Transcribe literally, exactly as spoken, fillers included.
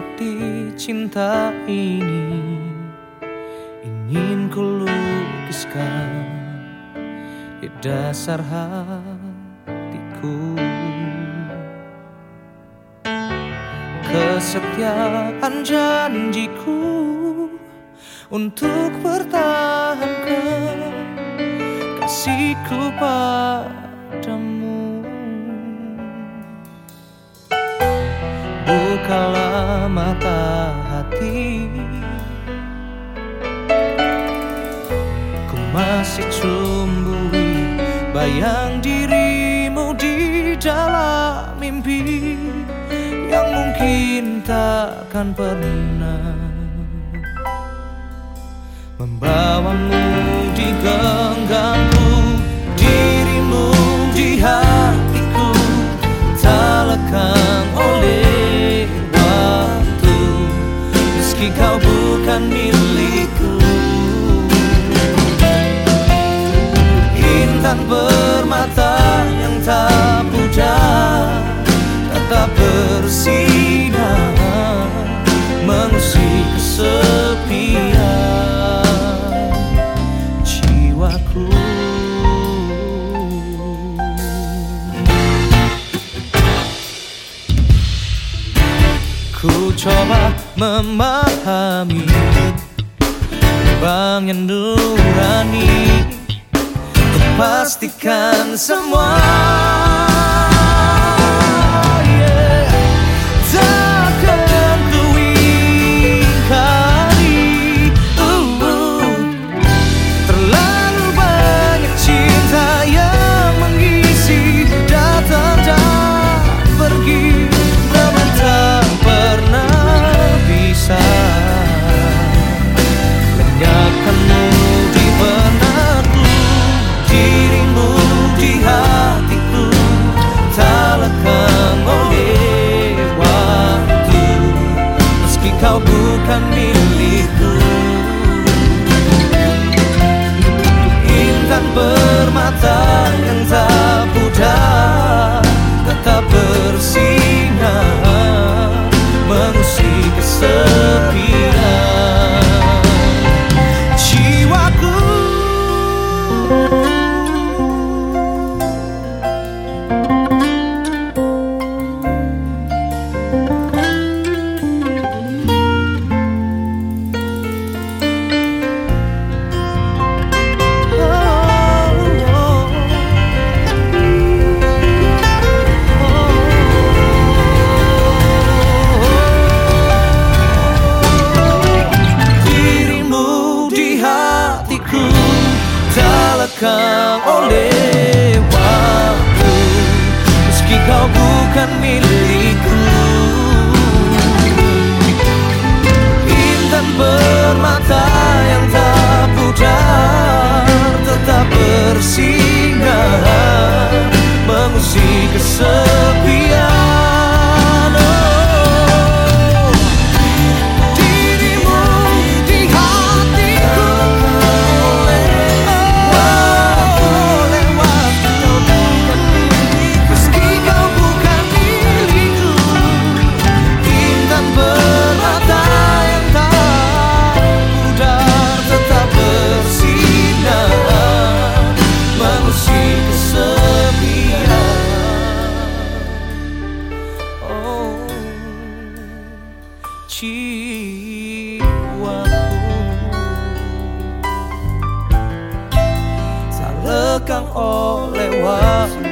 bukti cinta ini ingin ku lukiskan di dasar hatiku. Kesetiaan janjiku untuk pertahankan kasihku padamu. Bukalah mata hati, ku masih cumbui bayang dirimu di dalam mimpi yang mungkin takkan pernah membawamu di genggamku. Dirimu di hatiku tak lekang oleh waktu, meski kau bukan milikku. Intan permata yang tak pudar tetap bersinar mengusik kesepian jiwaku. Ku coba memahami bang yang nurani untuk pastikan semua. Kau bukan milikku. Intan permata yang tak pudar tetap bersinar mengusik kesepian jiwaku. Lekang oleh waktu, meski kau bukan milikku. Intan permata yang tak pudar tetap bersinar mengusik kesepian. Jiwaku tak lekang oleh waktu,